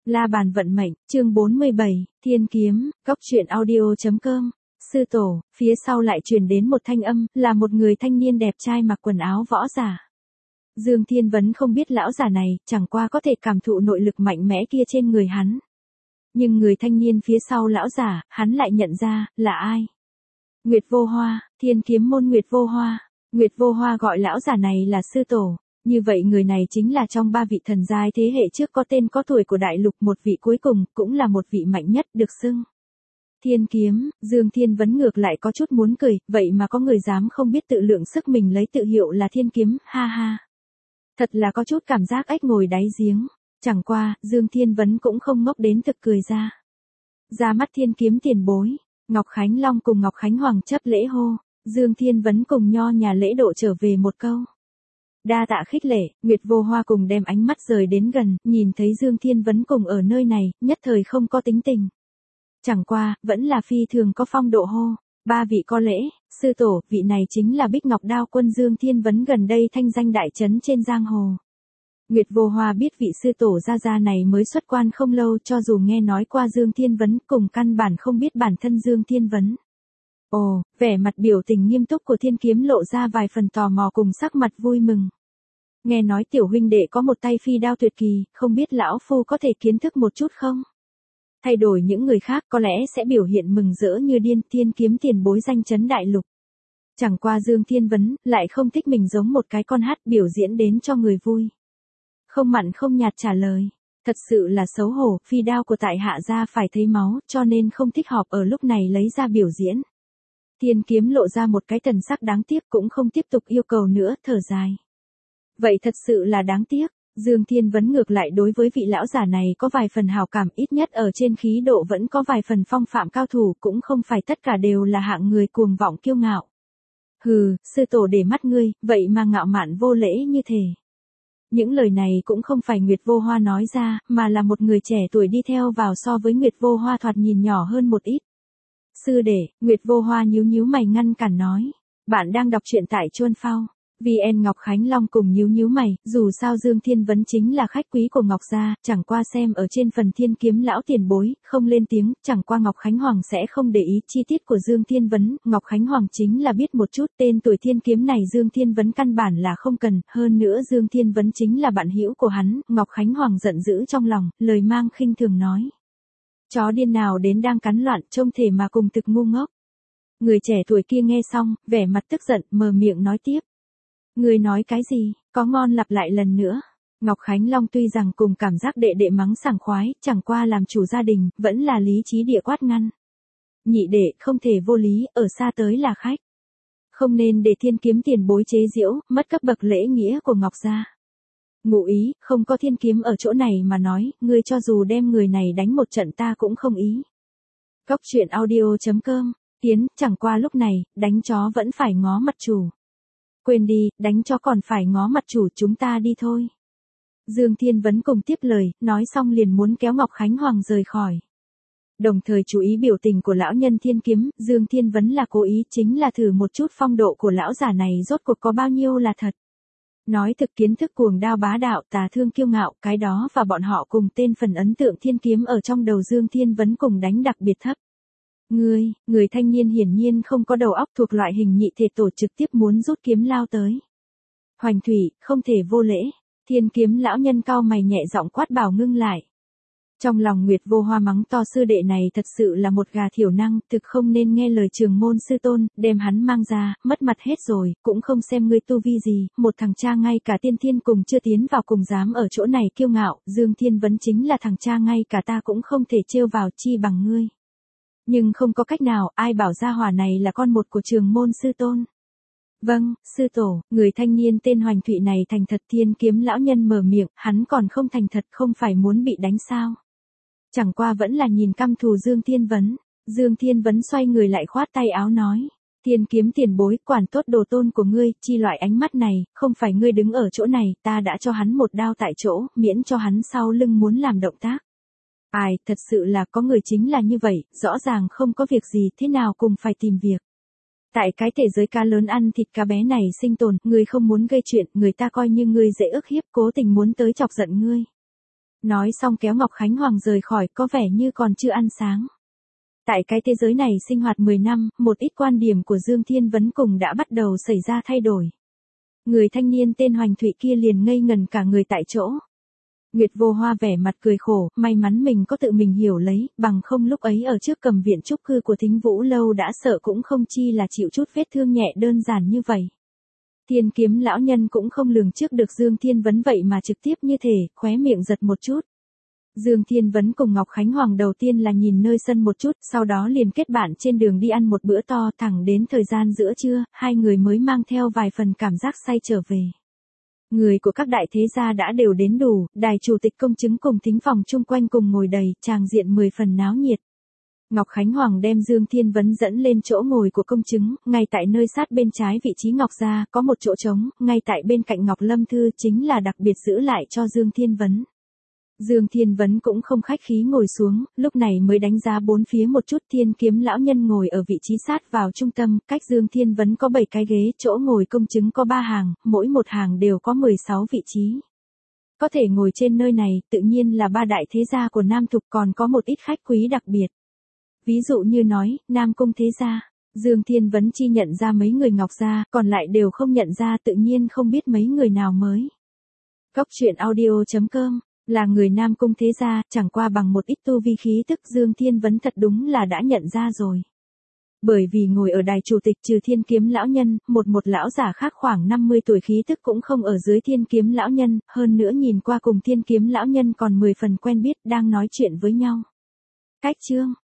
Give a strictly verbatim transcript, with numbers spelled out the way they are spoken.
La bàn vận mệnh, chương bốn mươi bảy, Thiên kiếm, Cốc truyện audio chấm com. Sư tổ, phía sau lại truyền đến một thanh âm, là một người thanh niên đẹp trai mặc quần áo võ giả. Dương Thiên Vấn không biết lão giả này, chẳng qua có thể cảm thụ nội lực mạnh mẽ kia trên người hắn. Nhưng người thanh niên phía sau lão giả, hắn lại nhận ra, là ai? Nguyệt Vô Hoa, Thiên kiếm môn Nguyệt Vô Hoa. Nguyệt Vô Hoa gọi lão giả này là sư tổ. Như vậy người này chính là trong ba vị thần giai thế hệ trước có tên có tuổi của đại lục, một vị cuối cùng, cũng là một vị mạnh nhất được xưng. Thiên kiếm, Dương Thiên Vấn ngược lại có chút muốn cười, vậy mà có người dám không biết tự lượng sức mình lấy tự hiệu là thiên kiếm, ha ha. Thật là có chút cảm giác ếch ngồi đáy giếng, chẳng qua, Dương Thiên Vấn cũng không ngốc đến thực cười ra. Ra mắt thiên kiếm tiền bối, Ngọc Khánh Long cùng Ngọc Khánh Hoàng chấp lễ hô, Dương Thiên Vấn cùng nho nhà lễ độ trở về một câu. Đa tạ khích lệ, Nguyệt Vô Hoa cùng đem ánh mắt rời đến gần, nhìn thấy Dương Thiên Vấn cùng ở nơi này, nhất thời không có tính tình. Chẳng qua, vẫn là phi thường có phong độ hô, ba vị có lễ, sư tổ, vị này chính là Bích Ngọc Đao Quân Dương Thiên Vấn gần đây thanh danh đại trấn trên giang hồ. Nguyệt Vô Hoa biết vị sư tổ gia gia này mới xuất quan không lâu, cho dù nghe nói qua Dương Thiên Vấn cùng căn bản không biết bản thân Dương Thiên Vấn. Ồ, vẻ mặt biểu tình nghiêm túc của thiên kiếm lộ ra vài phần tò mò cùng sắc mặt vui mừng. Nghe nói tiểu huynh đệ có một tay phi đao tuyệt kỳ, không biết lão phu có thể kiến thức một chút không? Thay đổi những người khác có lẽ sẽ biểu hiện mừng rỡ như điên, thiên kiếm tiền bối danh chấn đại lục. Chẳng qua Dương Thiên Vấn, lại không thích mình giống một cái con hát biểu diễn đến cho người vui. Không mặn không nhạt trả lời. Thật sự là xấu hổ, phi đao của tại hạ gia phải thấy máu, cho nên không thích hợp ở lúc này lấy ra biểu diễn. Thiên kiếm lộ ra một cái thần sắc đáng tiếc, cũng không tiếp tục yêu cầu nữa, thở dài. Vậy thật sự là đáng tiếc, Dương Thiên Vấn ngược lại đối với vị lão giả này có vài phần hào cảm, ít nhất ở trên khí độ vẫn có vài phần phong phạm cao thủ, cũng không phải tất cả đều là hạng người cuồng vọng kiêu ngạo. Hừ, sư tổ để mắt ngươi, vậy mà ngạo mạn vô lễ như thế. Những lời này cũng không phải Nguyệt Vô Hoa nói ra, mà là một người trẻ tuổi đi theo vào so với Nguyệt Vô Hoa thoạt nhìn nhỏ hơn một ít. Sư đệ, Nguyệt Vô Hoa nhíu nhíu mày ngăn cản nói. Bạn đang đọc truyện tại Chuân Phao. vê en Ngọc Khánh Long cùng nhíu nhíu mày, dù sao Dương Thiên Vấn chính là khách quý của Ngọc gia, chẳng qua xem ở trên phần thiên kiếm lão tiền bối, không lên tiếng, chẳng qua Ngọc Khánh Hoàng sẽ không để ý chi tiết của Dương Thiên Vấn, Ngọc Khánh Hoàng chính là biết một chút tên tuổi thiên kiếm này Dương Thiên Vấn căn bản là không cần, hơn nữa Dương Thiên Vấn chính là bạn hữu của hắn, Ngọc Khánh Hoàng giận dữ trong lòng, lời mang khinh thường nói. Chó điên nào đến đang cắn loạn, trông thể mà cùng thực ngu ngốc. Người trẻ tuổi kia nghe xong, vẻ mặt tức giận, mở miệng nói tiếp. Người nói cái gì, có ngon lặp lại lần nữa. Ngọc Khánh Long tuy rằng cùng cảm giác đệ đệ mắng sảng khoái, chẳng qua làm chủ gia đình, vẫn là lý trí địa quát ngăn. Nhị đệ, không thể vô lý, ở xa tới là khách. Không nên để thiên kiếm tiền bối chế giễu, mất cấp bậc lễ nghĩa của Ngọc gia. Ngụ ý, không có thiên kiếm ở chỗ này mà nói, ngươi cho dù đem người này đánh một trận ta cũng không ý. Cốc truyện audio chấm com, Tiến, chẳng qua lúc này, đánh chó vẫn phải ngó mặt chủ. Quên đi, đánh chó còn phải ngó mặt chủ, chúng ta đi thôi. Dương Thiên Vấn cùng tiếp lời, nói xong liền muốn kéo Ngọc Khánh Hoàng rời khỏi. Đồng thời chú ý biểu tình của lão nhân thiên kiếm, Dương Thiên Vấn là cố ý, chính là thử một chút phong độ của lão giả này rốt cuộc có bao nhiêu là thật. Nói thực kiến thức cuồng đao bá đạo, tà thương kiêu ngạo, cái đó và bọn họ cùng tên phần ấn tượng thiên kiếm ở trong đầu Dương Thiên Vấn cùng đánh đặc biệt thấp. Ngươi, người thanh niên hiển nhiên không có đầu óc thuộc loại hình nhị thể tổ trực tiếp muốn rút kiếm lao tới. Hoành thủy, không thể vô lễ, thiên kiếm lão nhân cao mày nhẹ giọng quát bảo ngưng lại. Trong lòng Nguyệt Vô Hoa mắng to sư đệ này thật sự là một gà thiểu năng, thực không nên nghe lời trường môn sư tôn, đem hắn mang ra, mất mặt hết rồi, cũng không xem ngươi tu vi gì, một thằng cha ngay cả tiên thiên cùng chưa tiến vào cùng dám ở chỗ này kiêu ngạo, Dương Thiên Vấn chính là thằng cha ngay cả ta cũng không thể trêu vào chi bằng ngươi. Nhưng không có cách nào, ai bảo gia hỏa này là con một của trường môn sư tôn. Vâng, sư tổ, người thanh niên tên Hoành Thụy này thành thật thiên kiếm lão nhân mở miệng, hắn còn không thành thật không phải muốn bị đánh sao. Chẳng qua vẫn là nhìn căm thù Dương Thiên Vấn. Dương Thiên Vấn xoay người lại khoát tay áo nói. Thiên kiếm tiền bối, quản tốt đồ tôn của ngươi, chi loại ánh mắt này, không phải ngươi đứng ở chỗ này, ta đã cho hắn một đao tại chỗ, miễn cho hắn sau lưng muốn làm động tác. Ai, thật sự là có người chính là như vậy, rõ ràng không có việc gì, thế nào cùng phải tìm việc. Tại cái thế giới cá lớn ăn thịt cá bé này sinh tồn, ngươi không muốn gây chuyện, người ta coi như ngươi dễ ức hiếp, cố tình muốn tới chọc giận ngươi. Nói xong kéo Ngọc Khánh Hoàng rời khỏi, có vẻ như còn chưa ăn sáng. Tại cái thế giới này sinh hoạt mười năm, một ít quan điểm của Dương Thiên Vấn cùng đã bắt đầu xảy ra thay đổi. Người thanh niên tên Hoành Thụy kia liền ngây ngần cả người tại chỗ. Nguyệt Vô Hoa vẻ mặt cười khổ, may mắn mình có tự mình hiểu lấy, bằng không lúc ấy ở trước cầm viện trúc cư của Thính Vũ Lâu đã sợ cũng không chi là chịu chút vết thương nhẹ đơn giản như vậy. Thiên Kiếm lão nhân cũng không lường trước được Dương Thiên Vấn vậy mà trực tiếp như thể, khóe miệng giật một chút. Dương Thiên Vấn cùng Ngọc Khánh Hoàng đầu tiên là nhìn nơi sân một chút, sau đó liền kết bạn trên đường đi ăn một bữa to, thẳng đến thời gian giữa trưa, hai người mới mang theo vài phần cảm giác say trở về. Người của các đại thế gia đã đều đến đủ, đài chủ tịch công chứng cùng thính phòng chung quanh cùng ngồi đầy, tràng diện mười phần náo nhiệt. Ngọc Khánh Hoàng đem Dương Thiên Vấn dẫn lên chỗ ngồi của công chứng, ngay tại nơi sát bên trái vị trí Ngọc gia, có một chỗ trống, ngay tại bên cạnh Ngọc Lâm Thư chính là đặc biệt giữ lại cho Dương Thiên Vấn. Dương Thiên Vấn cũng không khách khí ngồi xuống, lúc này mới đánh giá bốn phía một chút. Thiên Kiếm lão nhân ngồi ở vị trí sát vào trung tâm, cách Dương Thiên Vấn có bảy cái ghế, chỗ ngồi công chứng có ba hàng, mỗi một hàng đều có mười sáu vị trí. Có thể ngồi trên nơi này, tự nhiên là ba đại thế gia của Nam Thục, còn có một ít khách quý đặc biệt. Ví dụ như nói, Nam Cung thế gia. Dương Thiên Vấn chi nhận ra mấy người Ngọc gia, còn lại đều không nhận ra, tự nhiên không biết mấy người nào mới. Cốc truyện audio chấm com là người Nam Cung thế gia, chẳng qua bằng một ít tu vi khí tức Dương Thiên Vấn thật đúng là đã nhận ra rồi. Bởi vì ngồi ở đài chủ tịch trừ Thiên Kiếm lão nhân, một một lão giả khác khoảng năm mươi tuổi khí tức cũng không ở dưới Thiên Kiếm lão nhân, hơn nữa nhìn qua cùng Thiên Kiếm lão nhân còn mười phần quen biết đang nói chuyện với nhau. Cách chương